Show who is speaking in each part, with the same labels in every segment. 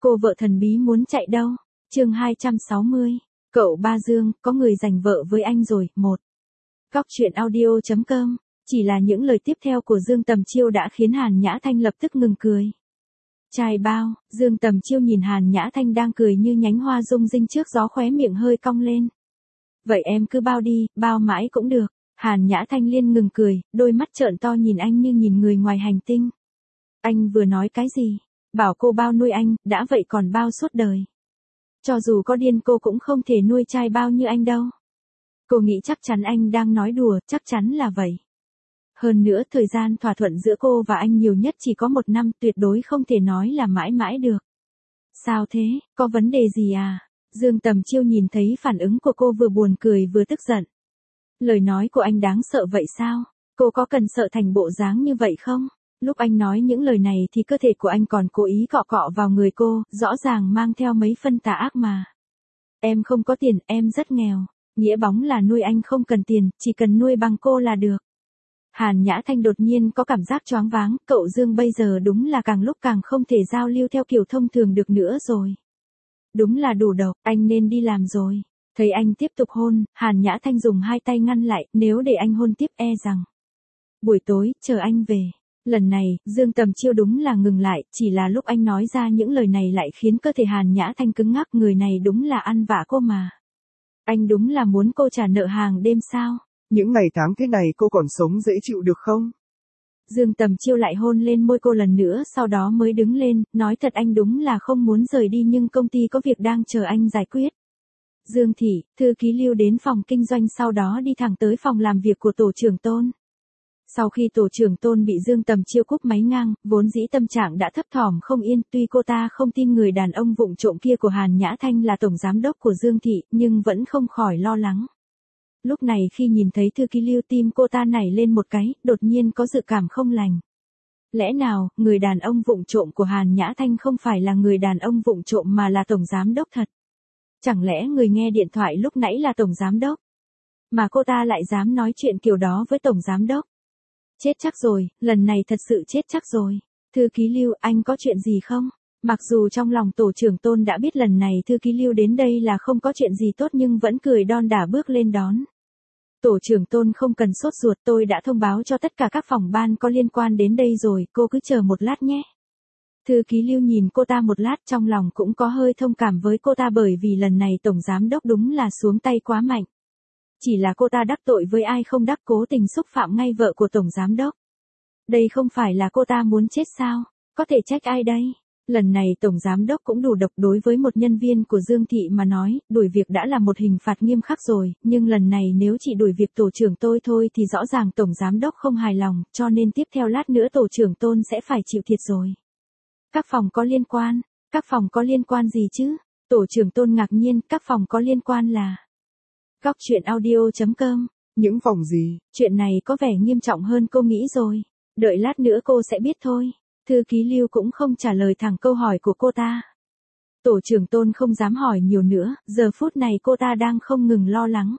Speaker 1: Cô vợ thần bí muốn chạy đâu? Chương 260. Cậu Ba Dương, có người giành vợ với anh rồi. 1. Góc truyện audio.com. Chỉ là những lời tiếp theo của Dương Tầm Chiêu đã khiến Hàn Nhã Thanh lập tức ngừng cười. Trai bao, Dương Tầm Chiêu nhìn Hàn Nhã Thanh đang cười như nhánh hoa rung rinh trước gió, khóe miệng hơi cong lên. Vậy em cứ bao đi, bao mãi cũng được. Hàn Nhã Thanh liên ngừng cười, đôi mắt trợn to nhìn anh như nhìn người ngoài hành tinh. Anh vừa nói cái gì? Bảo cô bao nuôi anh, đã vậy còn bao suốt đời. Cho dù có điên cô cũng không thể nuôi trai bao như anh đâu. Cô nghĩ chắc chắn anh đang nói đùa, chắc chắn là vậy. Hơn nữa thời gian thỏa thuận giữa cô và anh nhiều nhất chỉ có 1 năm, tuyệt đối không thể nói là mãi mãi được. Sao thế, có vấn đề gì à? Dương Tầm Chiêu nhìn thấy phản ứng của cô vừa buồn cười vừa tức giận. Lời nói của anh đáng sợ vậy sao? Cô có cần sợ thành bộ dáng như vậy không? Lúc anh nói những lời này thì cơ thể của anh còn cố ý cọ cọ vào người cô, rõ ràng mang theo mấy phân tà ác mà. Em không có tiền, em rất nghèo. Nghĩa bóng là nuôi anh không cần tiền, chỉ cần nuôi bằng cô là được. Hàn Nhã Thanh đột nhiên có cảm giác choáng váng, cậu Dương bây giờ đúng là càng lúc càng không thể giao lưu theo kiểu thông thường được nữa rồi. Đúng là đủ độc, anh nên đi làm rồi. Thấy anh tiếp tục hôn, Hàn Nhã Thanh dùng 2 tay ngăn lại, nếu để anh hôn tiếp e rằng. Buổi tối, chờ anh về. Lần này, Dương Tầm Chiêu đúng là ngừng lại, chỉ là lúc anh nói ra những lời này lại khiến cơ thể Hàn Nhã Thanh cứng ngắc, người này đúng là ăn vạ cô mà. Anh đúng là muốn cô trả nợ hàng đêm sao?
Speaker 2: Những ngày tháng thế này cô còn sống dễ chịu được không?
Speaker 1: Dương Tầm Chiêu lại hôn lên môi cô lần nữa, sau đó mới đứng lên, nói thật anh đúng là không muốn rời đi nhưng công ty có việc đang chờ anh giải quyết. Dương Thị, thư ký Lưu đến phòng kinh doanh sau đó đi thẳng tới phòng làm việc của tổ trưởng Tôn. Sau khi tổ trưởng Tôn bị Dương Tầm Chiêu cúp máy ngang, vốn dĩ tâm trạng đã thấp thỏm không yên, tuy cô ta không tin người đàn ông vụng trộm kia của Hàn Nhã Thanh là tổng giám đốc của Dương Thị, nhưng vẫn không khỏi lo lắng. Lúc này khi nhìn thấy thư ký Lưu, tim cô ta nảy lên một cái, đột nhiên có dự cảm không lành. Lẽ nào, người đàn ông vụng trộm của Hàn Nhã Thanh không phải là người đàn ông vụng trộm mà là tổng giám đốc thật? Chẳng lẽ người nghe điện thoại lúc nãy là tổng giám đốc? Mà cô ta lại dám nói chuyện kiểu đó với tổng giám đốc? Chết chắc rồi, lần này thật sự chết chắc rồi. Thư ký Lưu, anh có chuyện gì không? Mặc dù trong lòng tổ trưởng Tôn đã biết lần này thư ký Lưu đến đây là không có chuyện gì tốt nhưng vẫn cười đon đả bước lên đón. Tổ trưởng Tôn không cần sốt ruột, tôi đã thông báo cho tất cả các phòng ban có liên quan đến đây rồi, cô cứ chờ một lát nhé. Thư ký Lưu nhìn cô ta một lát, trong lòng cũng có hơi thông cảm với cô ta bởi vì lần này tổng giám đốc đúng là xuống tay quá mạnh. Chỉ là cô ta đắc tội với ai không đắc, cố tình xúc phạm ngay vợ của tổng giám đốc. Đây không phải là cô ta muốn chết sao? Có thể trách ai đây? Lần này tổng giám đốc cũng đủ độc, đối với một nhân viên của Dương Thị mà nói, đuổi việc đã là một hình phạt nghiêm khắc rồi, nhưng lần này nếu chỉ đuổi việc tổ trưởng tôi thôi thì rõ ràng tổng giám đốc không hài lòng, cho nên tiếp theo lát nữa tổ trưởng Tôn sẽ phải chịu thiệt rồi. Các phòng có liên quan? Các phòng có liên quan gì chứ? Tổ trưởng Tôn ngạc nhiên, các phòng có liên quan là... Góc truyện audio.com.
Speaker 2: Những phòng gì?
Speaker 1: Chuyện này có vẻ nghiêm trọng hơn cô nghĩ rồi. Đợi lát nữa cô sẽ biết thôi. Thư ký Lưu cũng không trả lời thẳng câu hỏi của cô ta. Tổ trưởng Tôn không dám hỏi nhiều nữa, giờ phút này cô ta đang không ngừng lo lắng.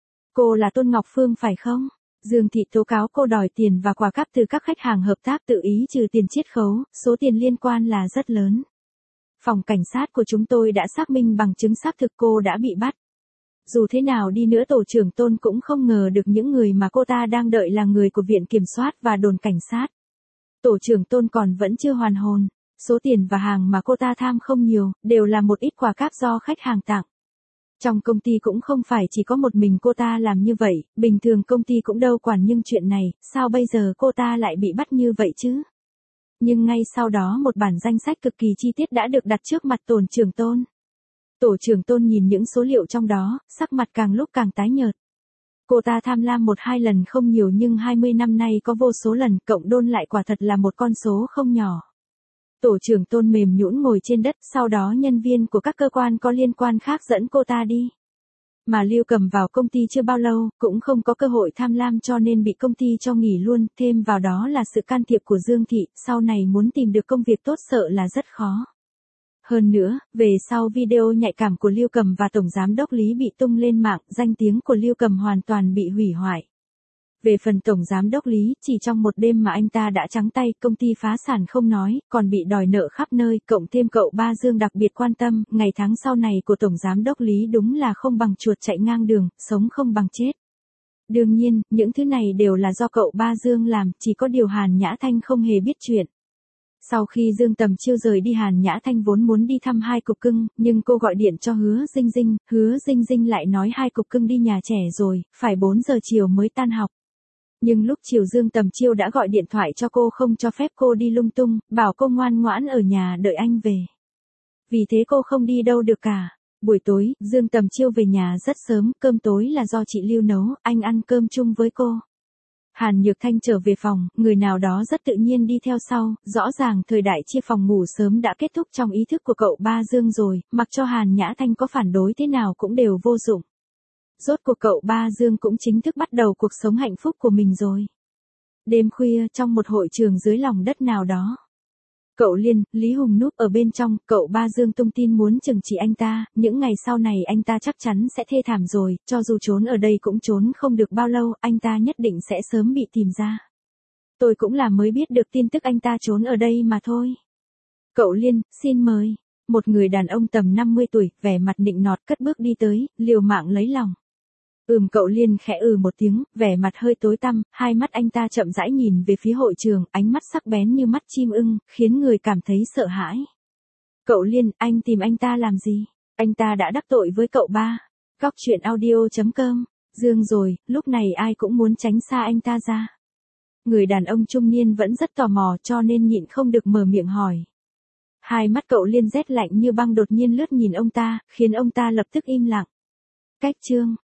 Speaker 1: Cô là Tôn Ngọc Phương phải không? Dương Thị tố cáo cô đòi tiền và quà cáp từ các khách hàng hợp tác tự ý trừ tiền chiết khấu, số tiền liên quan là rất lớn. Phòng cảnh sát của chúng tôi đã xác minh bằng chứng xác thực cô đã bị bắt. Dù thế nào đi nữa tổ trưởng Tôn cũng không ngờ được những người mà cô ta đang đợi là người của viện kiểm soát và đồn cảnh sát. Tổ trưởng Tôn còn vẫn chưa hoàn hồn, số tiền và hàng mà cô ta tham không nhiều, đều là một ít quà cáp do khách hàng tặng. Trong công ty cũng không phải chỉ có một mình cô ta làm như vậy, bình thường công ty cũng đâu quản, nhưng chuyện này, sao bây giờ cô ta lại bị bắt như vậy chứ? Nhưng ngay sau đó một bản danh sách cực kỳ chi tiết đã được đặt trước mặt tổ trưởng Tôn. Tổ trưởng Tôn nhìn những số liệu trong đó, sắc mặt càng lúc càng tái nhợt. Cô ta tham lam 1-2 lần không nhiều nhưng 20 năm nay có vô số lần, cộng đôn lại quả thật là một con số không nhỏ. Tổ trưởng Tôn mềm nhũn ngồi trên đất, sau đó nhân viên của các cơ quan có liên quan khác dẫn cô ta đi. Mà Lưu Cầm vào công ty chưa bao lâu, cũng không có cơ hội tham lam cho nên bị công ty cho nghỉ luôn, thêm vào đó là sự can thiệp của Dương Thị, sau này muốn tìm được công việc tốt sợ là rất khó. Hơn nữa, về sau video nhạy cảm của Lưu Cầm và Tổng Giám đốc Lý bị tung lên mạng, danh tiếng của Lưu Cầm hoàn toàn bị hủy hoại. Về phần tổng giám đốc Lý, chỉ trong một đêm mà anh ta đã trắng tay, công ty phá sản không nói, còn bị đòi nợ khắp nơi, cộng thêm cậu ba Dương đặc biệt quan tâm, ngày tháng sau này của tổng giám đốc Lý đúng là không bằng chuột chạy ngang đường, sống không bằng chết. Đương nhiên, những thứ này đều là do cậu ba Dương làm, chỉ có điều Hàn Nhã Thanh không hề biết chuyện. Sau khi Dương Tầm Chiêu rời đi, Hàn Nhã Thanh vốn muốn đi thăm hai cục cưng, nhưng cô gọi điện cho Hứa Dinh Dinh lại nói hai cục cưng đi nhà trẻ rồi, phải 4 giờ chiều mới tan học. Nhưng lúc chiều Dương Tầm Chiêu đã gọi điện thoại cho cô không cho phép cô đi lung tung, bảo cô ngoan ngoãn ở nhà đợi anh về. Vì thế cô không đi đâu được cả. Buổi tối, Dương Tầm Chiêu về nhà rất sớm, cơm tối là do chị Lưu nấu, anh ăn cơm chung với cô. Hàn Nhược Thanh trở về phòng, người nào đó rất tự nhiên đi theo sau, rõ ràng thời đại chia phòng ngủ sớm đã kết thúc trong ý thức của cậu ba Dương rồi, mặc cho Hàn Nhã Thanh có phản đối thế nào cũng đều vô dụng. Rốt cuộc cậu ba Dương cũng chính thức bắt đầu cuộc sống hạnh phúc của mình rồi. Đêm khuya, trong một hội trường dưới lòng đất nào đó. Cậu Liên, Lý Hùng núp ở bên trong, cậu ba Dương tung tin muốn trừng trị anh ta, những ngày sau này anh ta chắc chắn sẽ thê thảm rồi, cho dù trốn ở đây cũng trốn không được bao lâu, anh ta nhất định sẽ sớm bị tìm ra. Tôi cũng là mới biết được tin tức anh ta trốn ở đây mà thôi. Cậu Liên, xin mời. Một người đàn ông tầm 50 tuổi, vẻ mặt nịnh nọt cất bước đi tới, liều mạng lấy lòng. Cậu Liên khẽ một tiếng, vẻ mặt hơi tối tăm, hai mắt anh ta chậm rãi nhìn về phía hội trường, ánh mắt sắc bén như mắt chim ưng, khiến người cảm thấy sợ hãi. Cậu Liên, anh tìm anh ta làm gì? Anh ta đã đắc tội với cậu ba. Góc truyện audio.com. Dương rồi, lúc này ai cũng muốn tránh xa anh ta ra. Người đàn ông trung niên vẫn rất tò mò cho nên nhịn không được mở miệng hỏi. Hai mắt cậu Liên rét lạnh như băng đột nhiên lướt nhìn ông ta, khiến ông ta lập tức im lặng. Cách chương